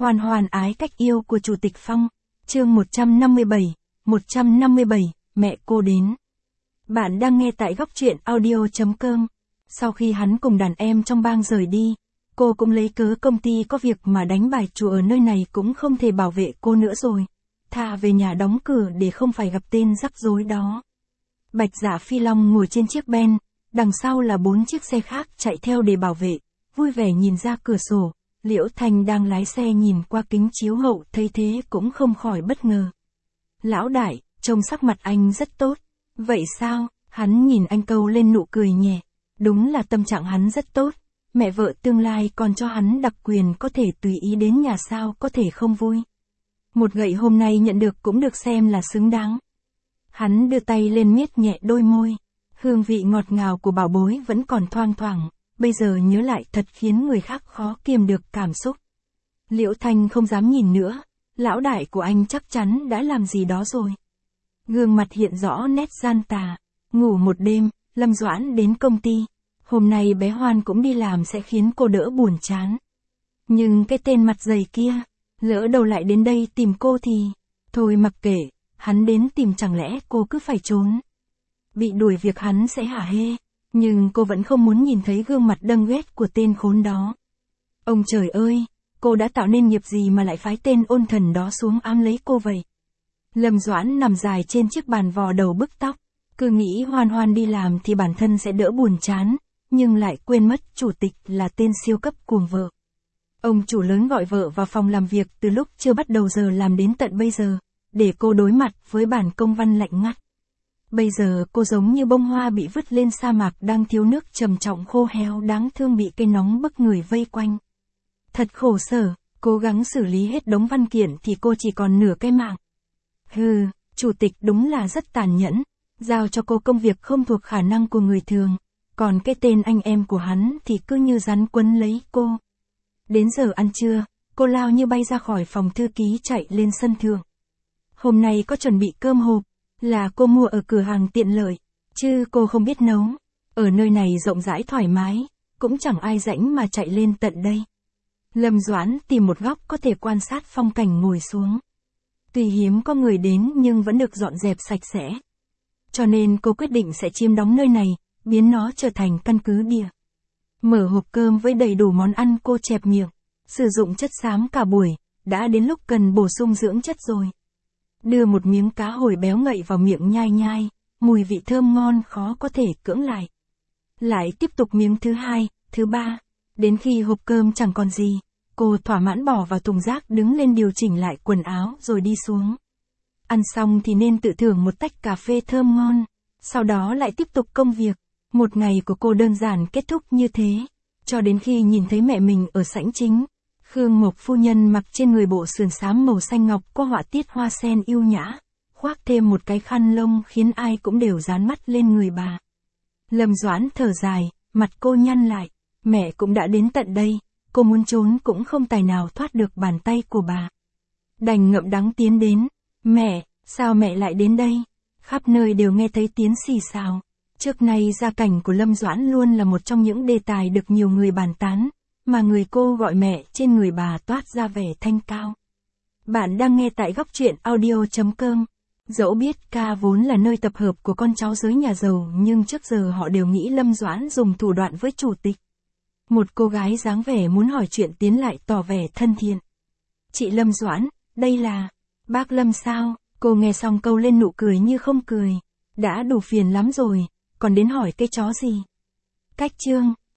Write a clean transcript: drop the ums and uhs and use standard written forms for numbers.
Hoàn hoàn ái cách yêu của Chủ tịch Phong, chương 157, mẹ cô đến. Bạn đang nghe tại góc truyện audio.com. Sau khi hắn cùng đàn em trong bang rời đi, cô cũng lấy cớ công ty có việc mà đánh bài chủ ở nơi này cũng không thể bảo vệ cô nữa rồi. Thà về nhà đóng cửa để không phải gặp tên rắc rối đó. Bạch Dạ Phi Long ngồi trên chiếc Ben, đằng sau là 4 chiếc xe khác chạy theo để bảo vệ, vui vẻ nhìn ra cửa sổ. Liễu Thanh đang lái xe nhìn qua kính chiếu hậu thấy thế cũng không khỏi bất ngờ. Lão đại, trông sắc mặt anh rất tốt. Vậy sao? Hắn nhìn anh câu lên nụ cười nhẹ. Đúng là tâm trạng hắn rất tốt. Mẹ vợ tương lai còn cho hắn đặc quyền có thể tùy ý đến nhà sao có thể không vui. Một gậy hôm nay nhận được cũng được xem là xứng đáng. Hắn đưa tay lên miết nhẹ đôi môi. Hương vị ngọt ngào của bảo bối vẫn còn thoang thoảng. Bây giờ nhớ lại thật khiến người khác khó kiềm được cảm xúc. Liễu Thanh không dám nhìn nữa, lão đại của anh chắc chắn đã làm gì đó rồi. Gương mặt hiện rõ nét gian tà. Ngủ một đêm, Lâm Doãn đến công ty. Hôm nay bé Hoan cũng đi làm sẽ khiến cô đỡ buồn chán. Nhưng cái tên mặt dày kia, lỡ đầu lại đến đây tìm cô thì... Thôi mặc kệ, hắn đến tìm chẳng lẽ cô cứ phải trốn. Bị đuổi việc hắn sẽ hả hê. Nhưng cô vẫn không muốn nhìn thấy gương mặt đâng ghét của tên khốn đó. Ông trời ơi, cô đã tạo nên nghiệp gì mà lại phái tên ôn thần đó xuống ám lấy cô vậy? Lâm Doãn nằm dài trên chiếc bàn vò đầu bức tóc, cứ nghĩ Hoan Hoan đi làm thì bản thân sẽ đỡ buồn chán, nhưng lại quên mất chủ tịch là tên siêu cấp cuồng vợ. Ông chủ lớn gọi vợ vào phòng làm việc từ lúc chưa bắt đầu giờ làm đến tận bây giờ, để cô đối mặt với bản công văn lạnh ngắt. Bây giờ cô giống như bông hoa bị vứt lên sa mạc đang thiếu nước trầm trọng khô héo đáng thương bị cây nóng bức người vây quanh. Thật khổ sở, cố gắng xử lý hết đống văn kiện thì cô chỉ còn nửa cái mạng. Hừ, chủ tịch đúng là rất tàn nhẫn, giao cho cô công việc không thuộc khả năng của người thường, còn cái tên anh em của hắn thì cứ như rắn quấn lấy cô. Đến giờ ăn trưa, cô lao như bay ra khỏi phòng thư ký chạy lên sân thượng. Hôm nay có chuẩn bị cơm hộp. Là cô mua ở cửa hàng tiện lợi, chứ cô không biết nấu. Ở nơi này rộng rãi thoải mái, cũng chẳng ai rảnh mà chạy lên tận đây. Lâm Doãn tìm một góc có thể quan sát phong cảnh ngồi xuống. Tuy hiếm có người đến nhưng vẫn được dọn dẹp sạch sẽ. Cho nên cô quyết định sẽ chiếm đóng nơi này, biến nó trở thành căn cứ địa. Mở hộp cơm với đầy đủ món ăn cô chẹp miệng. Sử dụng chất xám cả buổi, đã đến lúc cần bổ sung dưỡng chất rồi. Đưa một miếng cá hồi béo ngậy vào miệng nhai nhai, mùi vị thơm ngon khó có thể cưỡng lại. Lại tiếp tục miếng thứ hai, thứ ba, đến khi hộp cơm chẳng còn gì, cô thỏa mãn bỏ vào thùng rác đứng lên điều chỉnh lại quần áo rồi đi xuống. Ăn xong thì nên tự thưởng một tách cà phê thơm ngon, sau đó lại tiếp tục công việc. Một ngày của cô đơn giản kết thúc như thế, cho đến khi nhìn thấy mẹ mình ở sảnh chính. Khương Mộc phu nhân mặc trên người bộ sườn xám màu xanh ngọc có họa tiết hoa sen yêu nhã, khoác thêm một cái khăn lông khiến ai cũng đều dán mắt lên người bà. Lâm Doãn thở dài, mặt cô nhăn lại, mẹ cũng đã đến tận đây, cô muốn trốn cũng không tài nào thoát được bàn tay của bà. Đành ngậm đắng tiến đến, mẹ, sao mẹ lại đến đây? Khắp nơi đều nghe thấy tiếng xì xào. Trước nay gia cảnh của Lâm Doãn luôn là một trong những đề tài được nhiều người bàn tán. Mà người cô gọi mẹ trên người bà toát ra vẻ thanh cao. Bạn đang nghe tại góc truyện audio.com. Dẫu biết ca vốn là nơi tập hợp của con cháu giới nhà giàu nhưng trước giờ họ đều nghĩ Lâm Doãn dùng thủ đoạn với chủ tịch. Một cô gái dáng vẻ muốn hỏi chuyện tiến lại tỏ vẻ thân thiện. Chị Lâm Doãn, đây là... Bác Lâm sao? Cô nghe xong câu lên nụ cười như không cười. Đã đủ phiền lắm rồi, còn đến hỏi cái chó gì? Cách chương.